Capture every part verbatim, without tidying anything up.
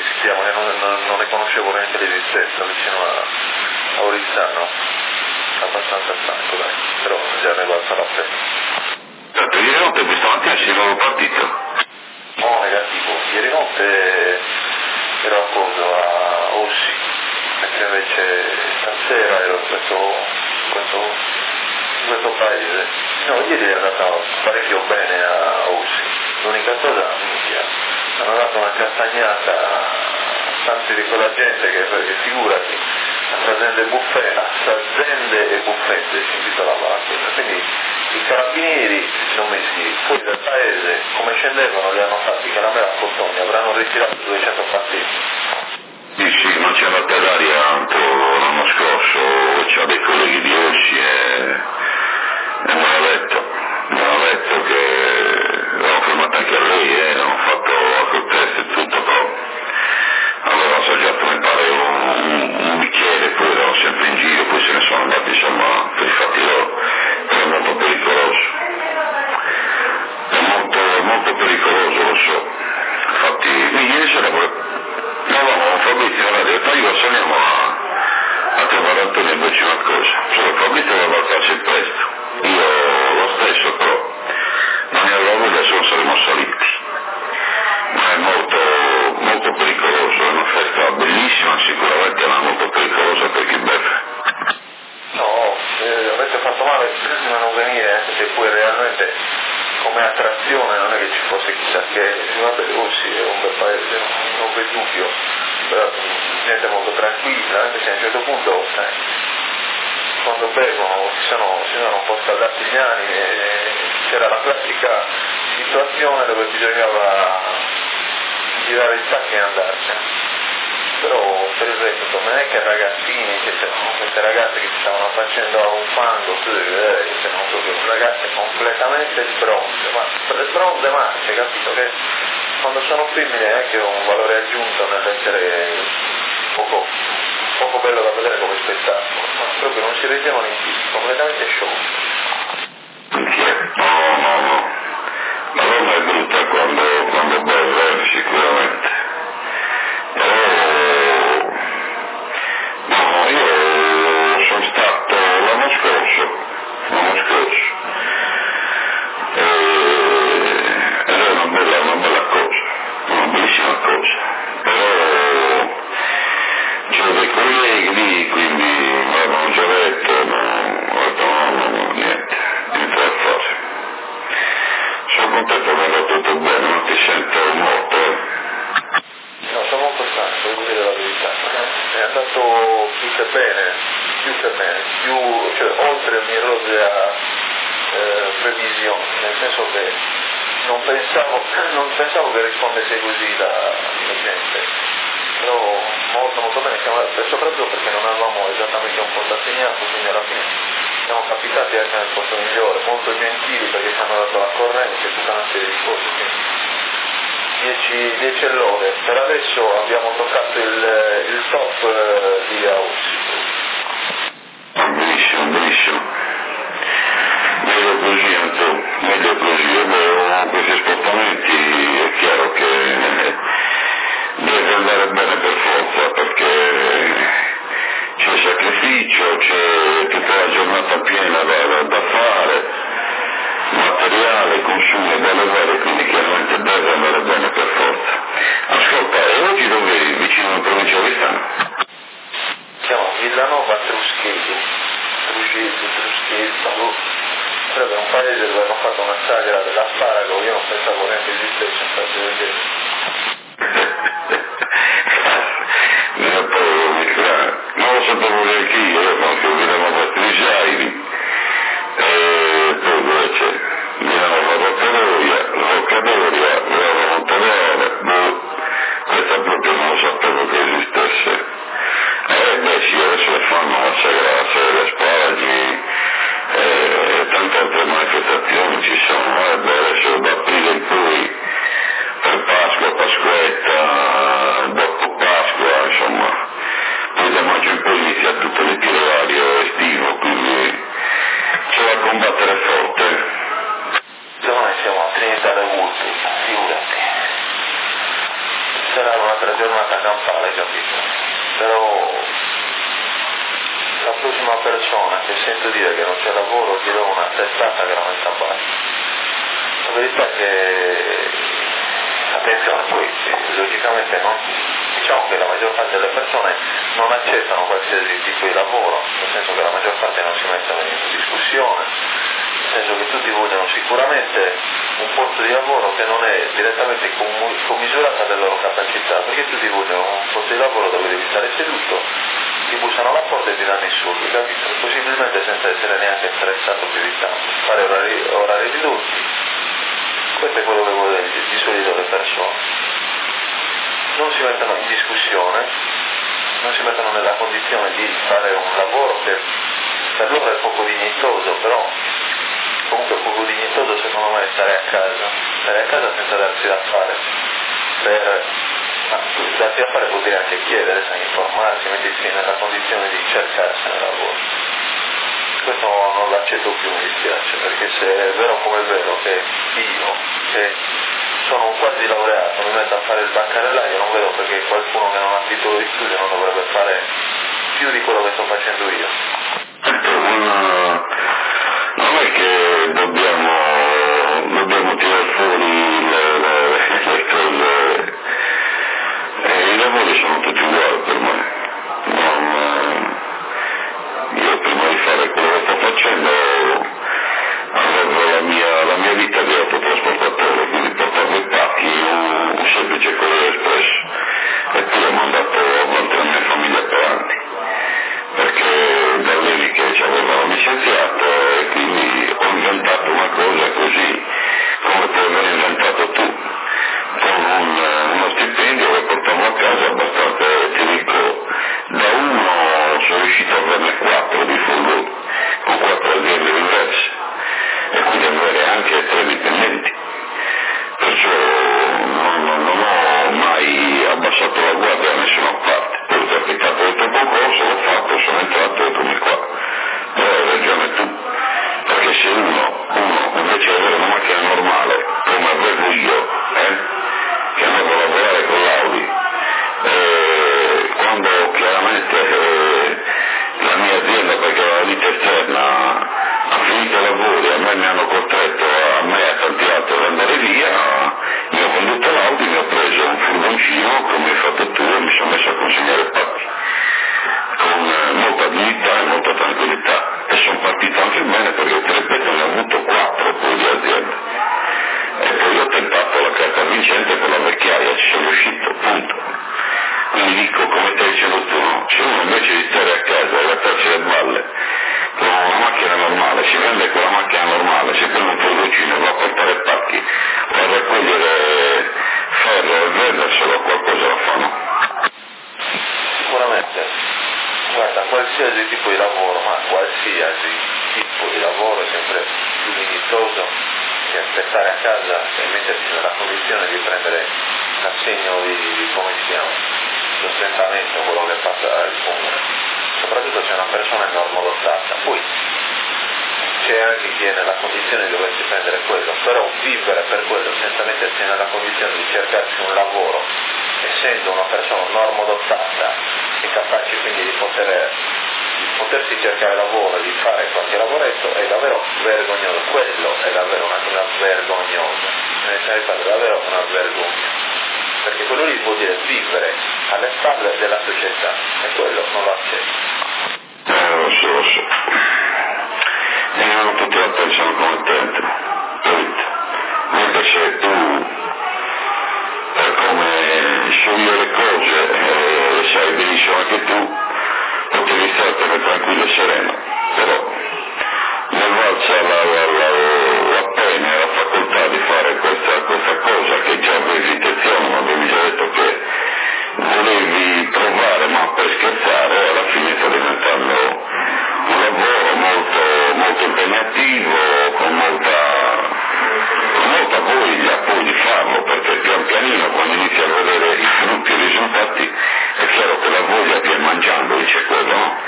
esistevano, io non, non, non ne conoscevo neanche l'esistenza vicino a, a Orizzano, abbastanza stanco dai, però già ne va sarà per. Certo, ieri notte questa mattina si è nuovo partito? No, negativo, ieri notte ero a coso a Ossi, mentre invece stasera ero in questo, in questo, in questo paese. No, ieri è andata parecchio bene a Ossi, l'unica cosa, minchia, hanno dato una castagnata a tanti di quella gente che, perché figurati, aziende e buffette, aziende e buffette si intitolava la cosa, quindi i carabinieri si sono messi fuori dal paese, come scendevano li hanno fatti caramella a cottoni, avranno ritirato duecento partiti. Sì, sì, ma c'è andata d'aria anche l'anno scorso, c'ho dei colleghi di Ossi e, e me l'ha detto, me l'ha detto che l'hanno fermato anche a lei, eh, hanno fatto alcol test e tutto, però aveva assaggiato mi pare un, un, un bicchiere, poi erano sempre in giro, poi se ne sono andati insomma per i fatti loro, però è molto pericoloso, è molto, molto pericoloso, lo so, infatti ieri sera no, no, Fabrizio, in realtà io saliamo a, a trovare Antonio e dirci una cosa, cioè Fabrizio doveva alzarsi presto, io lo stesso però, non ne avevo voglia se non saremmo saliti, ma è molto, molto pericoloso, è una festa bellissima, sicuramente ma molto pericolosa per chi beve. No, eh, avete fatto male a non venire, anche se poi realmente come attrazione non è che ci fosse chissà che, vabbè, Ossi è un bel paese, non, non vedo dubbio, però gente molto tranquilla, anche se a un certo punto eh, quando bevono si sono, si sono un po' scaldati gli animi e c'era la classica situazione dove bisognava girare il sacco e andarsene. Però per il resto non è che ragazzini, che c'erano queste ragazze che si stavano facendo a un fango, eh, c'erano proprio ragazze completamente bronze, ma bronze marce, capito? Che quando sono femmine è anche un valore aggiunto nell'essere poco, poco bello da vedere come spettacolo, ma proprio non si reggevano in piedi, completamente sciolti. No, no, no, la roba è brutta quando, quando beve, sicuramente. Però, no, io sono stato l'anno scorso, l'anno scorso, e, ed è una bella, una bella cosa, una bellissima cosa, però c'ho dei colleghi lì, quindi mi avevano già detto, no, ho detto no, no, no, niente, niente da fare. Sono contento che andrà tutto bene, non ti sento morto, eh. No, sono molto stanco, devo dire la verità. È andato più che bene, più che bene, più, cioè oltre ogni rosea eh, previsione, nel senso che non pensavo, non pensavo che rispondesse così la, la gente, però molto molto bene, siamo, soprattutto perché non avevamo esattamente un posto assegnato, quindi alla fine siamo capitati anche nel posto migliore, molto gentili perché ci hanno dato la corrente e tutta una serie di cose. Quindi, dieci lode, per adesso abbiamo toccato il, il top eh, di Aussi. Benissimo, benissimo. Meglio così, Antonio, meglio così. E beh, questi spostamenti è chiaro che deve andare bene per forza, perché c'è sacrificio, c'è tutta la giornata piena da, da fare, materiale, consumi da levare, quindi chiaramente deve andare bene per forza. Ascolta, e oggi dove eri? Vicino in provincia di Stano? Siamo a Villanova Truschello, Truschello, Truschello, sarebbe un paese dove hanno fatto una sagra dell'asparago, io non pensavo neanche esistesse un paese del genere. Non lo sapevo neanche io, io conosco Villanova Trisaidi, e poi dove c'è? Villanova Roccadoria, Roccadoria, Villanova Montanore, boh, questa proprio non lo sapevo che esistesse. Eh beh sì, adesso le fanno la sagra, la sagra asparagi, e tante altre manifestazioni ci sono, eh beh adesso da aprile in poi, per Pasqua, Pasquetta, dopo Pasqua, insomma, poi da maggio in poi inizia tutto l'itinerario estivo, quindi giornata campale, capito? Però la prossima persona che sento dire che non c'è lavoro gli do una testata veramente a basso. La verità è che, attenzione, poi logicamente non, diciamo che la maggior parte delle persone non accettano qualsiasi tipo di lavoro, nel senso che la maggior parte non si mettono in discussione, nel senso che tutti vogliono sicuramente un posto di lavoro che non è direttamente commisurato alle loro capacità, perché tutti vogliono un posto di lavoro dove devi stare seduto, ti bussano alla porta e ti danno i soldi, capito? Possibilmente senza essere neanche stressato più di tanto, fare orari, orari ridotti. Questo è quello che vuole di solito le persone. Non si mettono in discussione, non si mettono nella condizione di fare un lavoro che per loro è poco dignitoso, però comunque poco dignitoso secondo me è stare a casa, stare a casa senza darsi da fare. Per darsi da fare vuol dire anche chiedere, sai, informarsi, mettersi nella condizione di cercarsi un lavoro. Questo non l'accetto più, mi dispiace, perché se è vero come è vero che io, che sono un quasi laureato, mi metto a fare il bancarellaio, non vedo perché qualcuno che non ha titolo di studio non dovrebbe fare più di quello che sto facendo io. Non, non è che dobbiamo, dobbiamo tirare fuori le, le, le cose, eh, i lavori sono tutti uguali per me. Non, io prima di fare quello che sto facendo avevo la mia, la mia vita di autotrasportatore, quindi portavo i pacchi, un, un semplice corriere espresso, e poi ho mandato avanti la mia famiglia per avanti, perché da lì che aveva un licenziato e quindi ho inventato una cosa così, come puoi aver inventato tu, con un, uno stipendio che portavo a casa abbastanza, ti dico, da uno sono riuscito a averne quattro di furgoni, con quattro aziende diverse, e quindi avere anche tre dipendenti. Perciò non, non, non ho mai abbassato la guardia da nessuna parte. Poi ho capitato questo concorso, l'ho fatto, sono entrato e come qua. Però hai ragione tu, perché se uno, uno invece di avere una macchina normale, come avevo io, eh, che andavo a lavorare con l'Audi, eh, quando chiaramente eh, la mia azienda, perché era la vita esterna, ha finito i lavori, a me mi hanno costretto, a me a tanti altri ad andare via, mi ho venduto l'Audi, mi ho preso un furgoncino come hai fatto tu e mi sono messo a consegnare pacchi con eh, molta dignità e molta tranquillità, e sono partito anche bene perché ti ripeto ne ho avuto quattro poi di aziende, e poi ho tentato la carta vincente con la vecchiaia, ci sono riuscito, punto. Quindi dico, come te dicevo tu, no? Se uno invece di stare a casa e gattarsi le balle con una macchina normale, si vende con la macchina normale, si prende un furgoncino e va a portare pacchi, va a raccogliere ferro e venderselo, qualcosa la fanno. Sicuramente, guarda, qualsiasi tipo di lavoro, ma qualsiasi tipo di lavoro è sempre più dignitoso che aspettare a casa e mettersi nella condizione di prendere l'assegno di, di come si chiama, sostentamento, quello che passa il comune. Soprattutto se una persona è normodotata, poi c'è anche chi è nella condizione di doversi prendere quello, però vivere per quello senza mettersi nella condizione di cercarsi un lavoro, essendo una persona normodotata e capace quindi di poter, di potersi cercare lavoro e di fare qualche lavoretto, è davvero vergognoso, quello è davvero una cosa vergognosa, è davvero una vergogna, perché quello lì vuol dire vivere alle spalle della società e quello non lo accetto. Eh, lo so, lo so. E non tutti la pensano come te, capito? Mentre se tu, per come scegli le cose, eh, sai benissimo anche tu, potevi startene tranquillo e sereno, però non valsa la, la, la, la pena e la facoltà di fare questa, questa cosa che già avevi intenzione, ma avevi già detto che volevi provare, ma per scherzare, alla fine sta diventando un lavoro molto, molto impegnativo, con molta, con molta voglia poi di farlo, perché pian pianino quando inizi a vedere i frutti e i risultati è chiaro che la voglia viene mangiando, dice quello, no?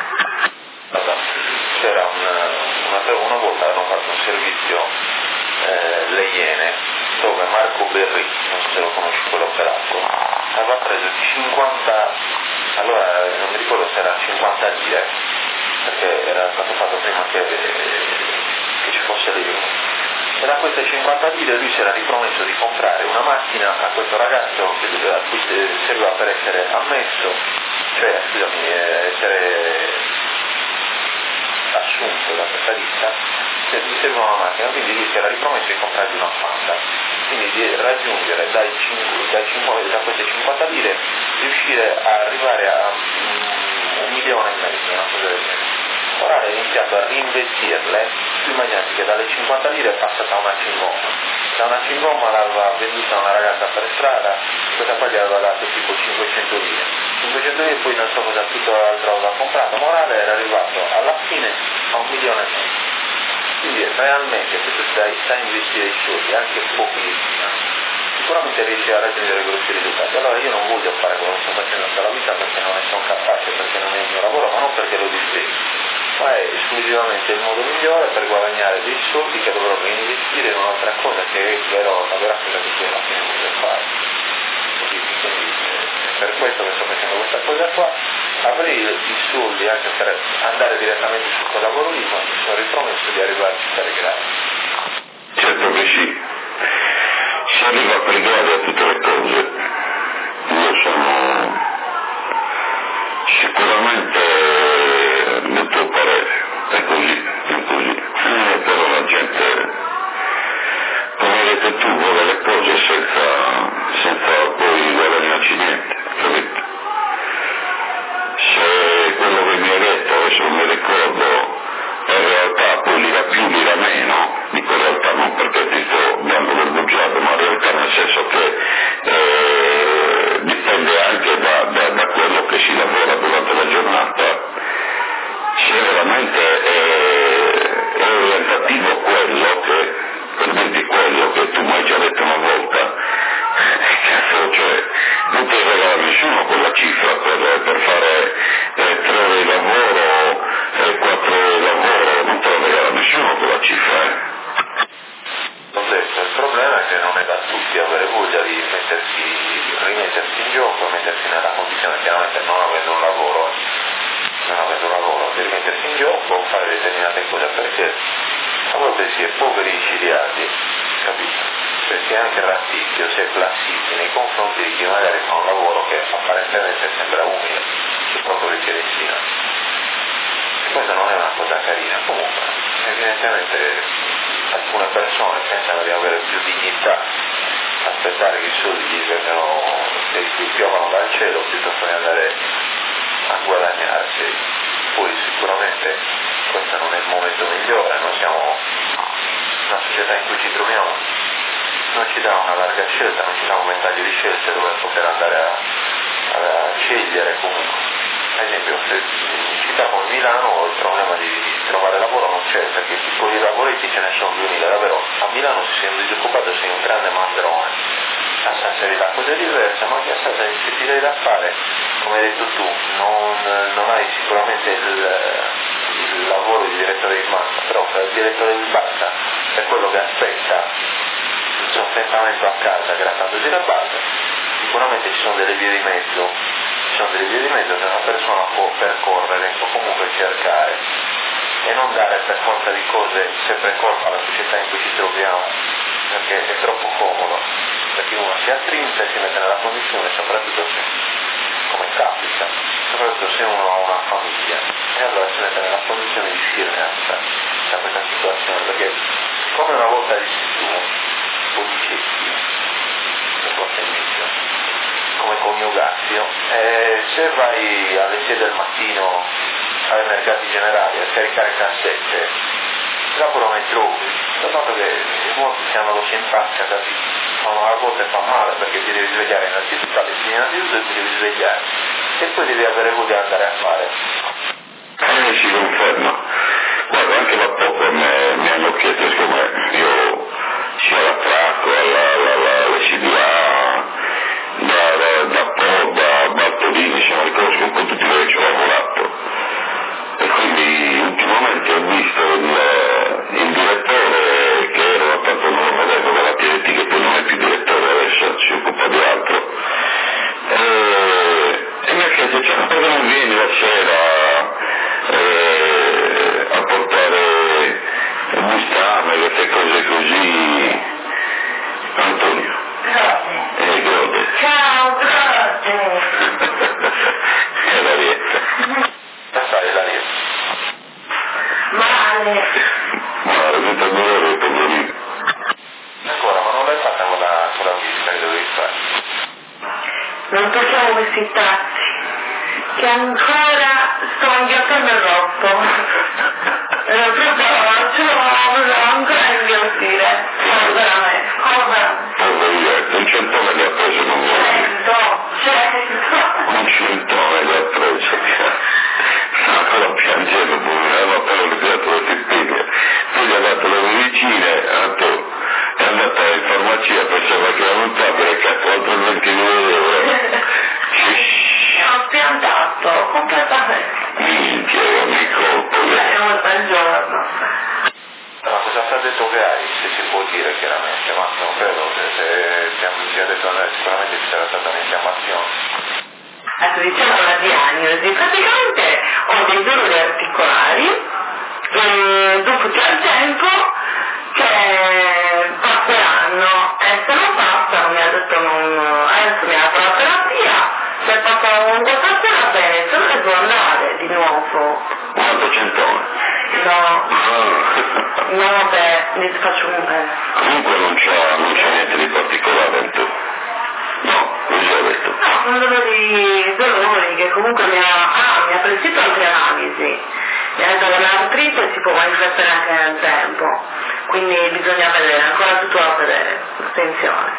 C'era una, una, una volta hanno fatto un servizio eh, le Iene dove Marco Berri, non so se lo conosci quell'operato, aveva preso cinquanta, allora non mi ricordo se era cinquanta lire, perché era stato fatto prima che, che ci fosse l'euro. E da queste cinquanta lire lui si era ripromesso di comprare una macchina a questo ragazzo a cui serviva per essere ammesso, cioè scusami, essere assunto da questa lista, gli serviva una macchina, quindi lui si era ripromesso di comprargli una Panda, quindi di raggiungere dai cinque, dai cinque, da queste cinquanta lire, riuscire a arrivare a um, un milione e mezzo, una cosa del genere. Ora ha iniziato a reinvestirle, tu immaginati che dalle cinquanta lire è passata a una cingomma, da una cingomma l'aveva venduta a una ragazza per strada, questa qua gli aveva dato tipo cinquecento lire, cinquecento lire, poi non so cosa tutto l'altro aveva comprato, morale era arrivato alla fine a un milione e mezzo. Quindi realmente se tu stai, stai a investire i soldi, anche pochissimi, sicuramente riesci a raggiungere grossi risultati. Allora io non voglio fare quello che sto facendo tutta la vita perché non ne sono capace, perché non è il mio lavoro, ma non perché lo disdegno, ma è esclusivamente il modo migliore per guadagnare dei soldi che dovrò reinvestire in un'altra cosa che è vero, la vera cosa che poi alla fine voglio fare. Quindi, quindi è per questo che sto facendo questa cosa qua. Avrei i soldi anche per andare direttamente su quel lavoro lì, ma mi sono ripromesso di arrivarci per i gradi. Certo che sì, si arriva per i gradi a tutte le cose. Io sono sicuramente nel tuo parere, è così, è così. Eh, però la gente, come hai detto tu, vuole le cose senza, senza poi guadagnarci niente, capito? Se quello che mi hai detto, adesso non mi ricordo, in realtà poi li dà più, li dà meno, dico in realtà non perché ti sto dando del bugiardo, ma in realtà nel senso che eh, dipende anche da, da, da quello che si lavora durante la giornata, se veramente è, è orientativo quello che, per dirti quello che tu mi hai già detto una volta, cazzo, cioè, non ti regala nessuno quella cifra per, per fare eh, tre ore di lavoro e eh, quattro ore di lavoro, non te la regala nessuno quella cifra, eh. Ho detto, il problema è che non è da tutti avere voglia di mettersi, rimettersi in gioco, mettersi nella condizione, chiaramente non avendo un lavoro, non avendo un lavoro, di rimettersi in gioco, fare determinate cose, perché a volte si è poveri insidiati, capito? Cioè si è anche razzicchio, si è classici nei confronti di chi magari fa un lavoro che apparentemente sembra umile, su quanto richiede in e questa non è una cosa carina. Comunque, evidentemente alcune persone pensano di avere più dignità, aspettare che i soldi gli vengano, che gli piovano dal cielo piuttosto che andare a guadagnarsi. Poi sicuramente questo non è il momento migliore, noi siamo una società in cui ci troviamo, non ci dà una larga scelta, non ci dà un ventaglio di scelte dove poter andare a, a scegliere comunque. Ad esempio, se in città come Milano ho il problema di trovare lavoro non c'è, perché piccoli lavoretti ce ne sono duemila, davvero a Milano se sei un disoccupato sei un grande mandrone. A Sassari la cosa è diversa, ma anche a Sassari se ti dai da fare, come hai detto tu, non, non hai sicuramente il, il lavoro di direttore di banca, però per il direttore di banca è quello che aspetta il sostentamento a casa grattandosi la base, sicuramente ci sono delle vie di mezzo, ci sono delle vie di mezzo che una persona può percorrere o comunque cercare e non dare per forza di cose sempre colpa alla società in cui ci troviamo, perché è troppo comodo, perché uno si attrinta e si mette nella condizione, soprattutto se, come capita, soprattutto se uno ha una famiglia, e allora si mette nella condizione di uscire da, da questa situazione, perché come una volta dissi tu, o dicesti, che forse inizio, come coniugazio, eh, se vai alle sei del mattino ai mercati generali a scaricare cassette, lavoro nei trovi, soltanto che molti si hanno lo in tasca, capito? A volte fa male perché ti devi svegliare innanzitutto alle sei innanzitutto e ti devi svegliare e poi devi avere voglia di andare a fare. Eh, si conferma. Guarda, anche da poco me, mi hanno chiesto, siccome io sia alla Tracco, alla, alla, alla, alla C D A, da, da, da Po, da Bartolini, se non ricordo con tutti quelli che ci ho lavorato. E quindi ultimamente ho visto il, il direttore che era tanto non lo vedevo dalla T N T, che poi non è più direttore adesso, si occupa di altro, me queste cose così, Antonio. Grazie. Eh, Grode. Ciao, grazie. È la rietta. Come stai, Ilaria? Male. Ma la vita dolore è poverino. Ancora, ma non l'hai fatta quella, quella visita che dovevi fare? Non tocchiamo questi tazzi, che ancora sto inghiattando il rotto. E proprio ce l'ho ancora a inghiottire. Oh, veramente, oh, veramente. Poverino, un centone le ha preso non vuole. Cento, cento. Un centone le ha preso. Ancora piangendo, poverino, ma però le creature ti spiega. Poi gli ha dato le medicine, è andata in farmacia, pensava che era un tablet che ha quattrocentoventidue euro. Ho spiantato completamente. Minchia, mi colpo. È un bel giorno. Ma cosa ti ha detto che hai, se si può dire chiaramente, ma non credo che se ti ha detto eh, sicuramente ci sarà stata un'infiammazione. Ecco, diciamo la diagnosi, praticamente ho dei dolori articolari e dopo c'è il tempo che passeranno e se non passano mi ha detto non, adesso mi apro la terapia, se passano un po' passerà bene, se non devo andare di nuovo. Quanto centone? No, Ah. no, beh, mi faccio un bene. Comunque non c'è, non c'è niente di particolare in tu. No, non gli ho detto. No, sono dolori, dolori che comunque mi ha, ah, mi ha prescritto altre analisi. Mi ha detto che l'artrite si può manifestare anche nel tempo, quindi bisogna vedere, ancora tutto da vedere, attenzione.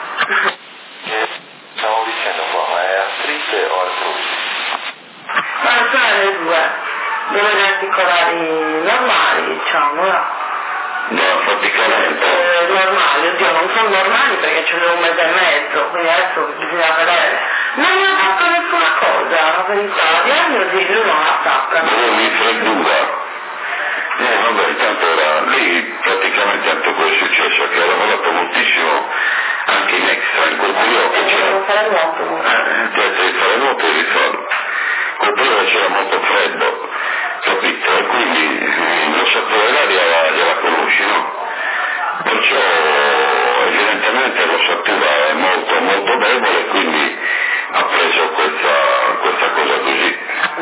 E stavo dicendo qua, ma è artrite o artrosi? Ma sono le due, dolori articolari normali, diciamo, no? No, praticamente. Eh, normali, oddio, non sono normali perché ci vuole un mese e mezzo, quindi adesso bisogna vedere. Non mi ha fatto nessuna cosa, la verità, la diagnosi lui non la sa. Avevi freddura. Eh, vabbè, intanto era lì praticamente tanto quello è successo che ha lavorato moltissimo anche in extra in quel periodo che c'era. Devo fare nuoto. Eh, ti ha detto di fare nuoto e rifarlo. Quel periodo c'era molto freddo, capito? E quindi eh, lo sapore l'aria gliela conosci, no? Perciò evidentemente l'ossatura è molto molto debole, quindi ha preso questa, questa cosa così.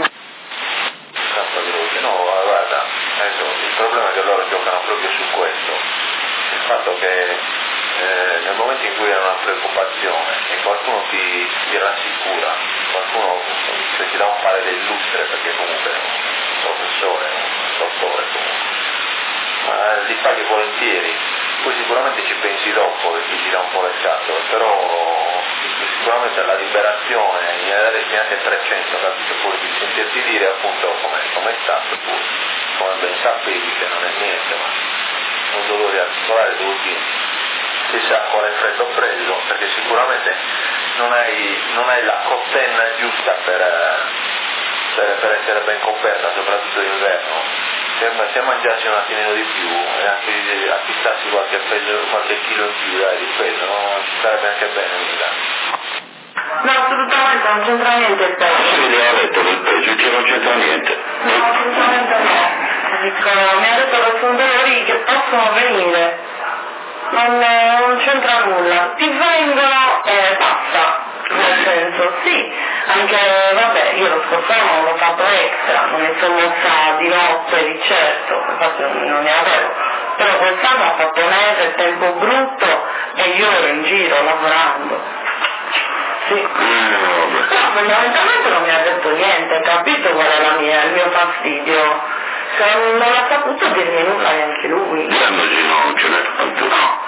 Cazzo di luce, no, guarda, adesso il problema è che loro giocano proprio su questo, il fatto che eh, nel momento in cui hai una preoccupazione e qualcuno ti, ti rassicura, qualcuno se ti dà un fare dell'illustre perché comunque è un professore, un dottore comunque, ma li paghi volentieri, poi sicuramente ci pensi dopo e ti gira un po' le scatole, però sicuramente la liberazione, mi daresti anche trecento, capito, pure di sentirti dire appunto come, come è stato, pure, come ben sapevi che non è niente, ma un dolore articolare dovuti chissà quale freddo preso, perché sicuramente non hai, non hai la costenna giusta per, per, per essere ben coperta, soprattutto d'inverno. Se, se mangiassi un attimino di più e anche acquistassi qualche, peso, qualche chilo in più dai, di peso, no? Ci sarebbe anche bene, mica. No, assolutamente, non c'entra niente il peso. Sì, le ha detto del peggio, che non c'entra niente. No, assolutamente no. Dico, mi ha detto che sono dolori che possono venire. Non, non c'entra nulla. Ti vengono e basta. Nel senso, sì, anche, vabbè, io lo scorso anno l'ho fatto extra, non mi sono mossa di notte, di certo, infatti non, non ne avevo, però quest'anno ho fatto neve, tempo brutto e io ero in giro lavorando. Sì. No, fondamentalmente non mi ha detto niente, capito qual è la mia, il mio fastidio? Cioè, non ha saputo dirmi nulla neanche lui. Diagnosi non ce n'è tanto. No.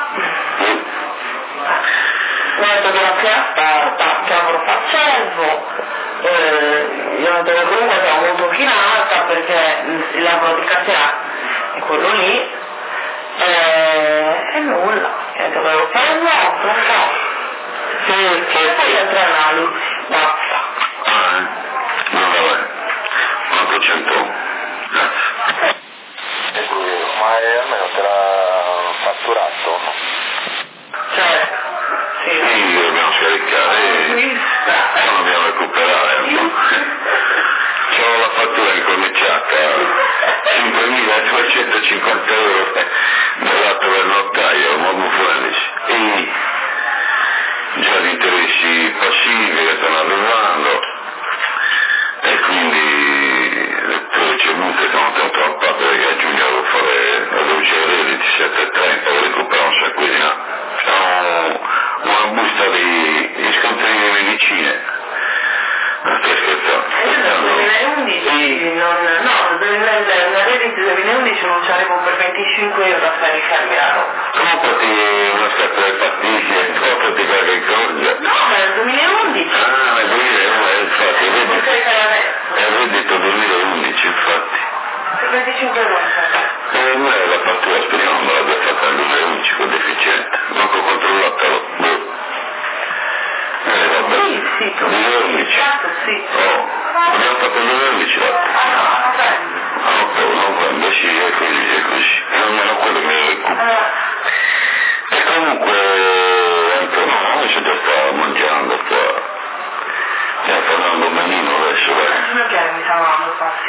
Mi ha detto che la fiasta, che lavoro facevo, eh, io ho detto che comunque sono molto chinata perché il lavoro di catena è quello lì, eh, e nulla, mi ha detto che devo fare il nostro, un po'. Sì, che poi altre analisi, basta. Ah, eh? No, vabbè. Quanto c'entro? Grazie. E lui, ma è, almeno te l'ha fatturato, no? Cioè, sì. Sì, dobbiamo scaricare e non dobbiamo recuperare. C'ho la fattura in corniciata, cinquemiladuecentocinquanta euro.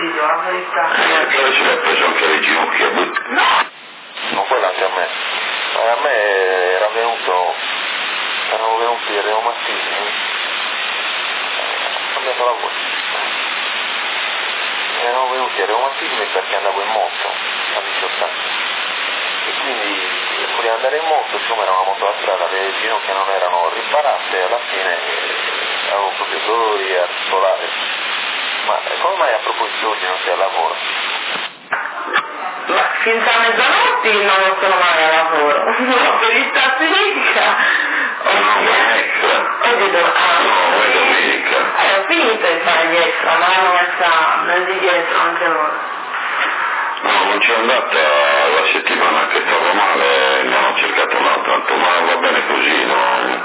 fastidio, la verità. Eh, che se l'ha preso anche le ginocchia, no! Non quello anche a me. A me era venuto, erano venuti i reumatismi, ho cambiato la voce. Erano venuti i reumatismi perché andavo in moto a diciotto anni. E quindi pur di andare in moto, siccome era una moto da strada, le ginocchia non erano riparate e alla fine avevo proprio dolori articolari. Ma come mai a proposito oggi non sei al lavoro? Ma finché a mezzanotte non sono mai al lavoro. Per il domenica. Oggi devo. no, è domenica. Eh, ho finito di fare gli extra, ma l'hanno messa nel di dietro anche loro. No, non c'è andata la settimana che stavo male, non ho cercato un altro, ma va bene così, no?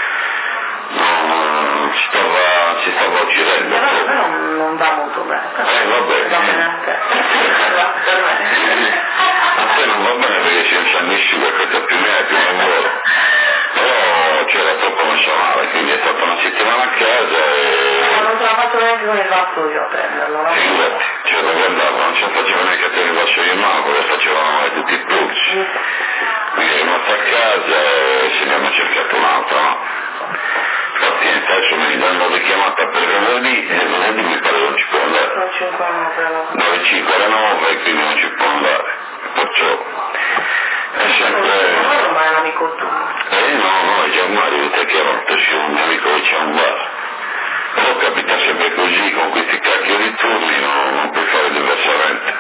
No, si stava, si stava uccidendo. Però, però non va molto bene. Eh, va bene. Va bene a te. Va per me. A te non va bene perché sei insanissimo, perché più ne hai più non vuole. Però c'era troppo messo male, quindi è stata una settimana a casa e... Ma non ce la faccio neanche con il vassoio a prenderlo, no? Figurati, cioè dove andavo, non ce la facevo neanche a tenere il vassoio in mano, perché facevano male tutti i pulci. Quindi è rimasto a casa e se ne hanno cercato un altro, no? Infatti adesso mi danno richiamata per venerdì e venerdì mi pare non ci può andare. Non ci incontro, però. Dalle cinque alle nove e quindi non ci può andare. Perciò è sempre... Ma non è un amico tuo. Eh no, no, è già un Mario che chiama, c'è un mio amico che c'è un bar. Però capita sempre così, con questi cacchio di turni no, non puoi fare diversamente.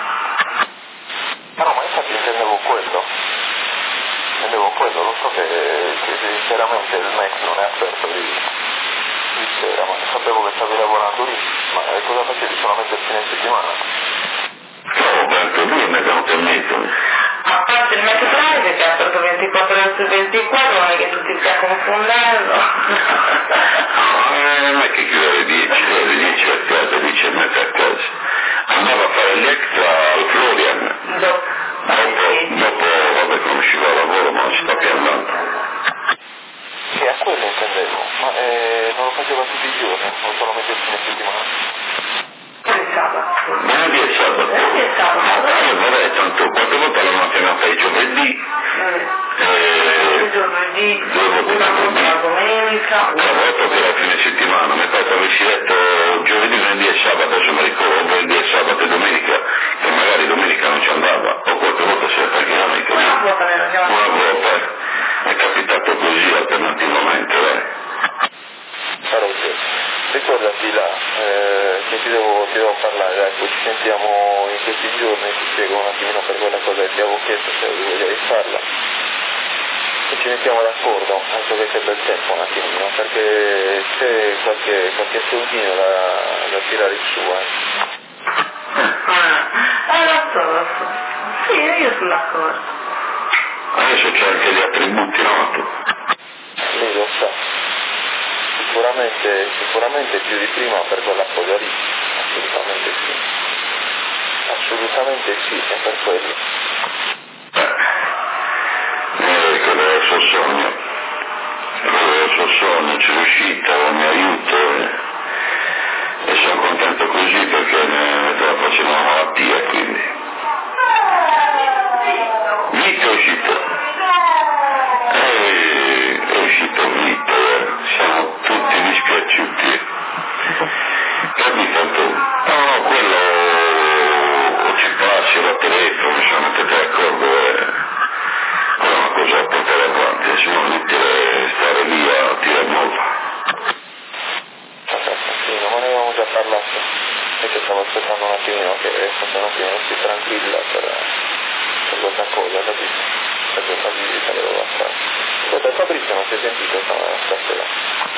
Ah no, ma infatti intendevo quello. Intendevo quello, lo so che, che sinceramente il M E C non è aperto di, di sera, ma sapevo che stavi lavorando lì, ma cosa facevi solamente il fine settimana? No, Berto, lui mi è venuto in mente. A parte il McDrive che ha aperto ventiquattro ore su ventiquattro, non è che tu ti stia confondendo. No, non è che chiude alle dieci, alle dieci a casa, dieci e mezza a casa. Andava a fare gli extra al Florian. Dopo. Dopo, dopo vabbè, conoscevo il lavoro, ma non ci sta più andando. Sì, a quello intendevo, ma eh, non lo faceva tutti i giorni, non solamente il fine settimana. Per il sabato. Venerdì e sabato. Venerdì e sabato. Eh, vabbè, tanto qualche volta l'hanno chiamata i giovedì. Il giovedì, una volta la domenica. Una volta per la fine settimana, mi pare che avessi detto giovedì, venerdì e sabato, adesso mi ricordo, venerdì e sabato e domenica, che magari domenica non ci andava, o qualche volta si era praticamente. Una volta ne chiamata. Una volta, è capitato così alternativamente, eh. Sarote, ricordati là, eh, che ti devo, ti devo parlare, dai, poi ci sentiamo in questi giorni, ti spiego un attimino per quella cosa che ti avevo chiesto, se avevi voglia di farla. E ci mettiamo d'accordo, anche che c'è bel tempo un attimino, perché c'è qualche, qualche soldino da, da tirare su, eh. Ah, lo so, lo so. Sì, io sono d'accordo. Adesso c'è anche gli attributi, no? Lei lo sa. Sicuramente, sicuramente più di prima per quella cosa lì, assolutamente sì. Assolutamente sì, è per quello. Eh, quello è il suo sogno. Quello è il suo sogno, ci è riuscita, mi aiuta e, e sono contento così perché mi stava facendo una malattia, quindi. Vito è uscito. Eh, è uscito Vito, eh. Siamo tutti dispiaciuti. Capito tu? No, no, quello o ci passi o a telefono, se non mettete d'accordo è una cosa da portare avanti, se non inutile stare lì a tirare nulla. Sì, non ne avevamo già parlato, e che stavo aspettando un attimino che fosse un attimino più tranquilla per, per questa cosa, capito? Per questa visita che doveva fare. Ascolta, Fabrizio non si è sentito stasera?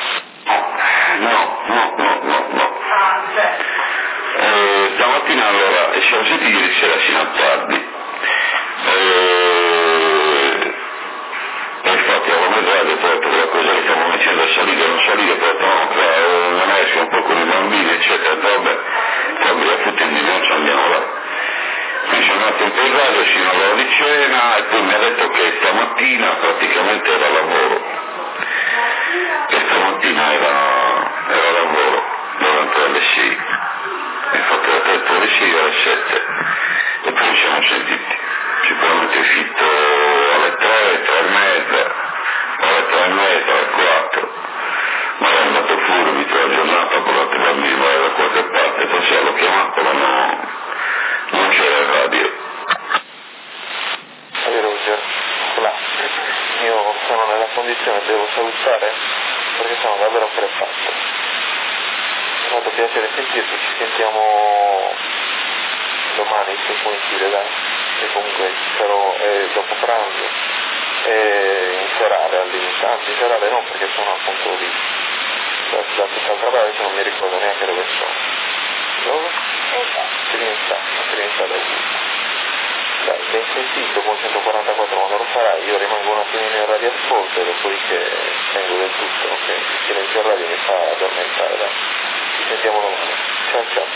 No, no, no, no, no. Ah, certo. Eh, stamattina allora, e siamo sentiti ieri sera fino a tardi. Eh, e infatti avevo mezz'ora e poi per la cosa che stiamo facendo a salire, non salire, poi no, claro, non esce un po' con i bambini, eccetera, vabbè, poi a tutti i non ci andiamo là. Quindi sono andato in paesaggio fino all'ora di cena e poi mi ha detto che stamattina praticamente era lavoro. Che stamattina era, era lavoro, durante le sei. Infatti alle tre alle sei nella condizione devo salutare perché sono davvero prefatto. Mi ha fatto piacere sentirti, ci sentiamo domani se coincide, dai, e comunque spero eh, dopo pranzo e in serale al limite, anzi in serale no perché sono appunto lì da, da tutt'altra parte, adesso non mi ricordo neanche dove sono. Dove? Trinità, Trinità da Augusto. Dai, ben sentito con centoquarantaquattro quando lo farai, io rimango un attimino in radioascolto e dopodiché vengo del tutto, ok? Il silenzio radio mi fa addormentare, dai. Ci sentiamo domani. Ciao ciao.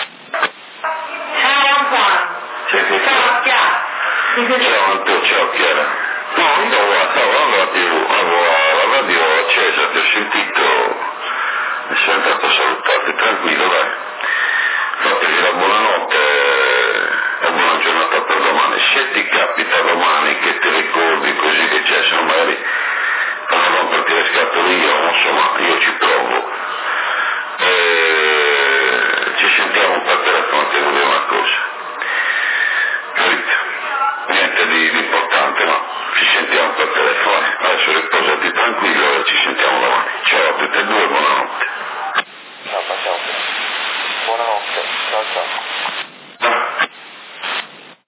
Ciao Antoine. Ciao Chiara. Ciao Antonio, ciao Chiara. No, io guardavo la tivù, avevo la radio accesa, ti ho sentito e sono entrato a salutarti, tranquillo dai. Fatevi la buonanotte e buona giornata per domani. Se ti capita domani che ti ricordi così che c'è, se non magari per non romperti le scatole io, insomma, io ci provo. E ci sentiamo per telefono, ti volevo una cosa. Capito? Niente di, di importante, ma ci sentiamo per telefono. Adesso riposati tranquillo e ci sentiamo domani. Ciao a tutte e due, buonanotte. Ciao, ciao. Buonanotte, ciao ciao.